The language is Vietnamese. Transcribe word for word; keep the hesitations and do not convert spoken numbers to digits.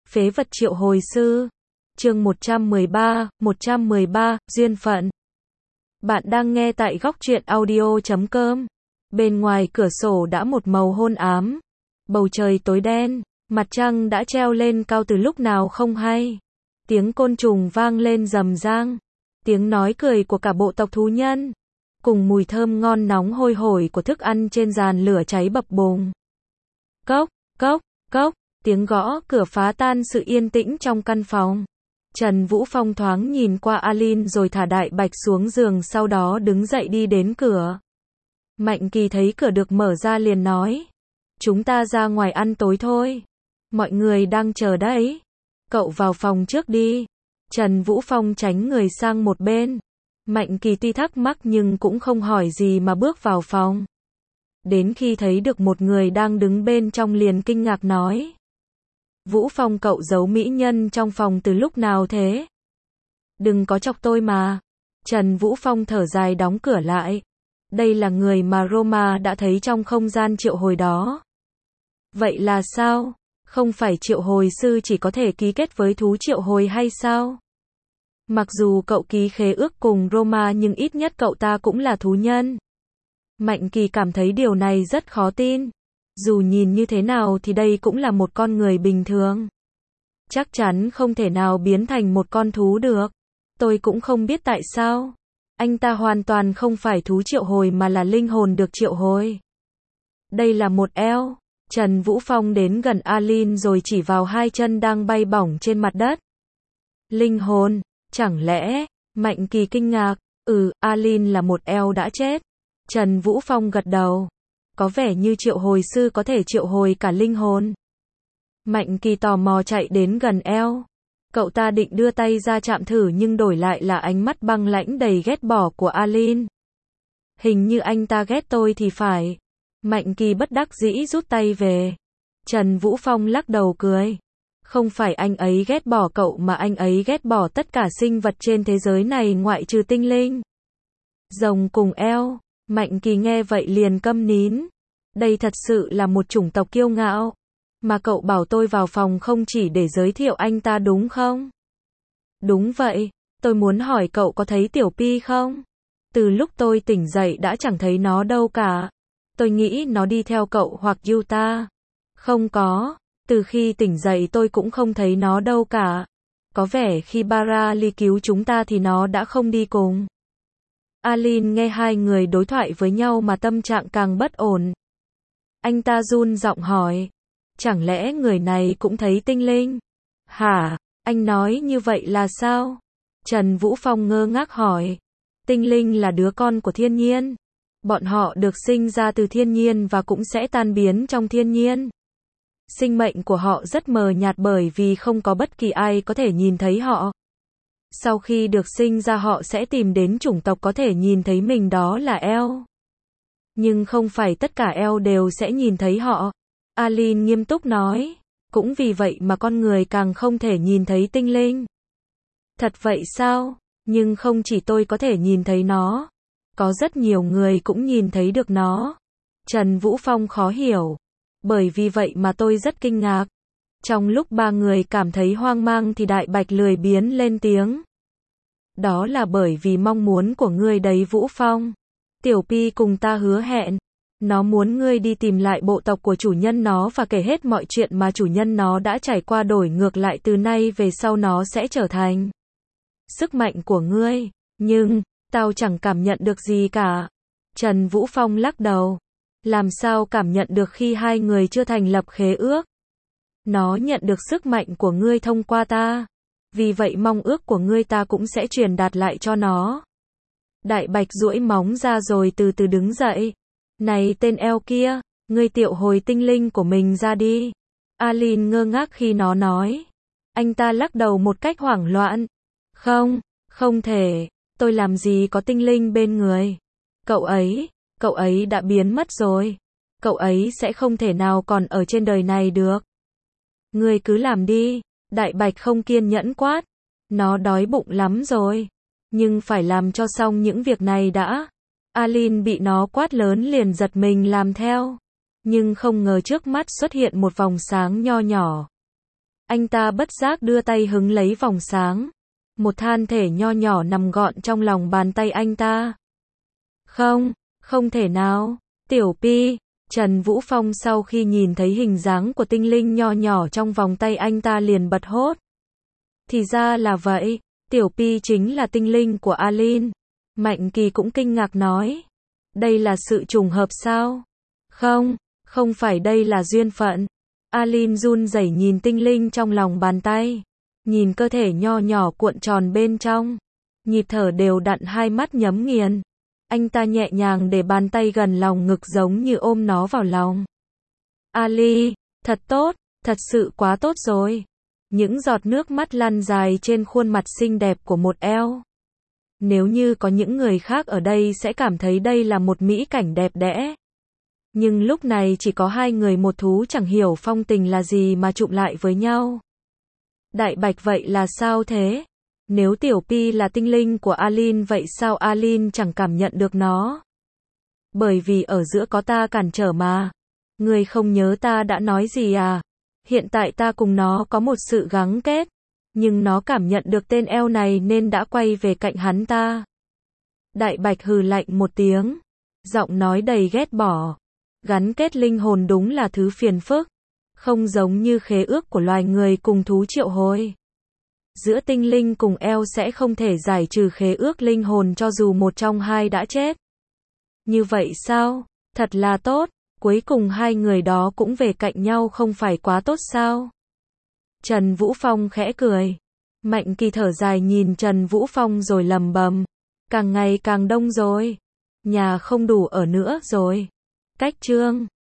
Phế vật triệu hồi sư. Chương một trăm mười ba, một trăm mười ba, duyên phận. Bạn đang nghe tại góc truyện audio chấm com. Bên ngoài cửa sổ đã một màu hôn ám. Bầu trời tối đen, mặt trăng đã treo lên cao từ lúc nào không hay. Tiếng côn trùng vang lên rầm rang. Tiếng nói cười của cả bộ tộc thú nhân. Cùng mùi thơm ngon nóng hôi hổi của thức ăn trên giàn lửa cháy bập bùng. Cốc, cốc, cốc. Tiếng gõ cửa phá tan sự yên tĩnh trong căn phòng. Trần Vũ Phong thoáng nhìn qua Alin rồi thả Đại Bạch xuống giường, sau đó đứng dậy đi đến cửa. Mạnh Kỳ thấy cửa được mở ra liền nói: "Chúng ta ra ngoài ăn tối thôi. Mọi người đang chờ đấy. Cậu vào phòng trước đi." Trần Vũ Phong tránh người sang một bên. Mạnh Kỳ tuy thắc mắc nhưng cũng không hỏi gì mà bước vào phòng. Đến khi thấy được một người đang đứng bên trong liền kinh ngạc nói: "Vũ Phong, cậu giấu mỹ nhân trong phòng từ lúc nào thế? Đừng có chọc tôi mà." Trần Vũ Phong thở dài đóng cửa lại. Đây là người mà Roma đã thấy trong không gian triệu hồi đó. Vậy là sao? Không phải triệu hồi sư chỉ có thể ký kết với thú triệu hồi hay sao? Mặc dù cậu ký khế ước cùng Roma nhưng ít nhất cậu ta cũng là thú nhân. Mạnh Kỳ cảm thấy điều này rất khó tin. Dù nhìn như thế nào thì đây cũng là một con người bình thường. Chắc chắn không thể nào biến thành một con thú được. Tôi cũng không biết tại sao. Anh ta hoàn toàn không phải thú triệu hồi mà là linh hồn được triệu hồi. Đây là một eo. Trần Vũ Phong đến gần Alin rồi chỉ vào hai chân đang bay bổng trên mặt đất. Linh hồn, chẳng lẽ? Mạnh Kỳ kinh ngạc. Ừ, Alin là một eo đã chết. Trần Vũ Phong gật đầu. Có vẻ như triệu hồi sư có thể triệu hồi cả linh hồn. Mạnh Kỳ tò mò chạy đến gần eo. Cậu ta định đưa tay ra chạm thử nhưng đổi lại là ánh mắt băng lãnh đầy ghét bỏ của Alin. Hình như anh ta ghét tôi thì phải. Mạnh Kỳ bất đắc dĩ rút tay về. Trần Vũ Phong lắc đầu cười. Không phải anh ấy ghét bỏ cậu mà anh ấy ghét bỏ tất cả sinh vật trên thế giới này ngoại trừ tinh linh. Rồng cùng eo. Mạnh Kỳ nghe vậy liền câm nín. Đây thật sự là một chủng tộc kiêu ngạo. Mà cậu bảo tôi vào phòng không chỉ để giới thiệu anh ta đúng không? Đúng vậy, tôi muốn hỏi cậu có thấy Tiểu Pi không? Từ lúc tôi tỉnh dậy đã chẳng thấy nó đâu cả. Tôi nghĩ nó đi theo cậu hoặc Yuta. Không có, từ khi tỉnh dậy tôi cũng không thấy nó đâu cả. Có vẻ khi Barali cứu chúng ta thì nó đã không đi cùng. Alin nghe hai người đối thoại với nhau mà tâm trạng càng bất ổn. Anh ta run giọng hỏi. Chẳng lẽ người này cũng thấy tinh linh? Hả? Anh nói như vậy là sao? Trần Vũ Phong ngơ ngác hỏi. Tinh linh là đứa con của thiên nhiên. Bọn họ được sinh ra từ thiên nhiên và cũng sẽ tan biến trong thiên nhiên. Sinh mệnh của họ rất mờ nhạt bởi vì không có bất kỳ ai có thể nhìn thấy họ. Sau khi được sinh ra họ sẽ tìm đến chủng tộc có thể nhìn thấy mình, đó là eo. Nhưng không phải tất cả eo đều sẽ nhìn thấy họ. Alin nghiêm túc nói. Cũng vì vậy mà con người càng không thể nhìn thấy tinh linh. Thật vậy sao? Nhưng không chỉ tôi có thể nhìn thấy nó. Có rất nhiều người cũng nhìn thấy được nó. Trần Vũ Phong khó hiểu. Bởi vì vậy mà tôi rất kinh ngạc. Trong lúc ba người cảm thấy hoang mang thì Đại Bạch lười biếng lên tiếng. Đó là bởi vì mong muốn của ngươi đấy Vũ Phong. Tiểu Pi cùng ta hứa hẹn. Nó muốn ngươi đi tìm lại bộ tộc của chủ nhân nó và kể hết mọi chuyện mà chủ nhân nó đã trải qua, đổi ngược lại từ nay về sau nó sẽ trở thành sức mạnh của ngươi. Nhưng, tao chẳng cảm nhận được gì cả. Trần Vũ Phong lắc đầu. Làm sao cảm nhận được khi hai người chưa thành lập khế ước? Nó nhận được sức mạnh của ngươi thông qua ta. Vì vậy mong ước của ngươi ta cũng sẽ truyền đạt lại cho nó. Đại Bạch duỗi móng ra rồi từ từ đứng dậy. Này tên eo kia, ngươi triệu hồi tinh linh của mình ra đi. Alin ngơ ngác khi nó nói. Anh ta lắc đầu một cách hoảng loạn. Không, không thể, tôi làm gì có tinh linh bên người. Cậu ấy, cậu ấy đã biến mất rồi. Cậu ấy sẽ không thể nào còn ở trên đời này được. Ngươi cứ làm đi. Đại Bạch không kiên nhẫn quát. Nó đói bụng lắm rồi. Nhưng phải làm cho xong những việc này đã. Alin bị nó quát lớn liền giật mình làm theo. Nhưng không ngờ trước mắt xuất hiện một vòng sáng nho nhỏ. Anh ta bất giác đưa tay hứng lấy vòng sáng. Một than thể nho nhỏ nằm gọn trong lòng bàn tay anh ta. Không, không thể nào. Tiểu Pi, Trần Vũ Phong sau khi nhìn thấy hình dáng của tinh linh nho nhỏ trong vòng tay anh ta liền bật hốt. Thì ra là vậy, Tiểu Pi chính là tinh linh của Alin. Mạnh Kỳ cũng kinh ngạc nói. Đây là sự trùng hợp sao? Không, không phải, đây là duyên phận. Alin run rẩy nhìn tinh linh trong lòng bàn tay. Nhìn cơ thể nho nhỏ cuộn tròn bên trong. Nhịp thở đều đặn, hai mắt nhắm nghiền. Anh ta nhẹ nhàng để bàn tay gần lòng ngực giống như ôm nó vào lòng. Ali, thật tốt, thật sự quá tốt rồi. Những giọt nước mắt lăn dài trên khuôn mặt xinh đẹp của một eo. Nếu như có những người khác ở đây sẽ cảm thấy đây là một mỹ cảnh đẹp đẽ. Nhưng lúc này chỉ có hai người một thú chẳng hiểu phong tình là gì mà chụm lại với nhau. Đại Bạch, vậy là sao thế? Nếu Tiểu Pi là tinh linh của Alin vậy sao Alin chẳng cảm nhận được nó? Bởi vì ở giữa có ta cản trở mà. Ngươi không nhớ ta đã nói gì à? Hiện tại ta cùng nó có một sự gắn kết. Nhưng nó cảm nhận được tên eo này nên đã quay về cạnh hắn ta. Đại Bạch hừ lạnh một tiếng. Giọng nói đầy ghét bỏ. Gắn kết linh hồn đúng là thứ phiền phức. Không giống như khế ước của loài người cùng thú triệu hồi. Giữa tinh linh cùng eo sẽ không thể giải trừ khế ước linh hồn cho dù một trong hai đã chết. Như vậy sao? Thật là tốt. Cuối cùng hai người đó cũng về cạnh nhau, không phải quá tốt sao? Trần Vũ Phong khẽ cười. Mạnh Kỳ thở dài nhìn Trần Vũ Phong rồi lầm bầm. Càng ngày càng đông rồi. Nhà không đủ ở nữa rồi. Cách chương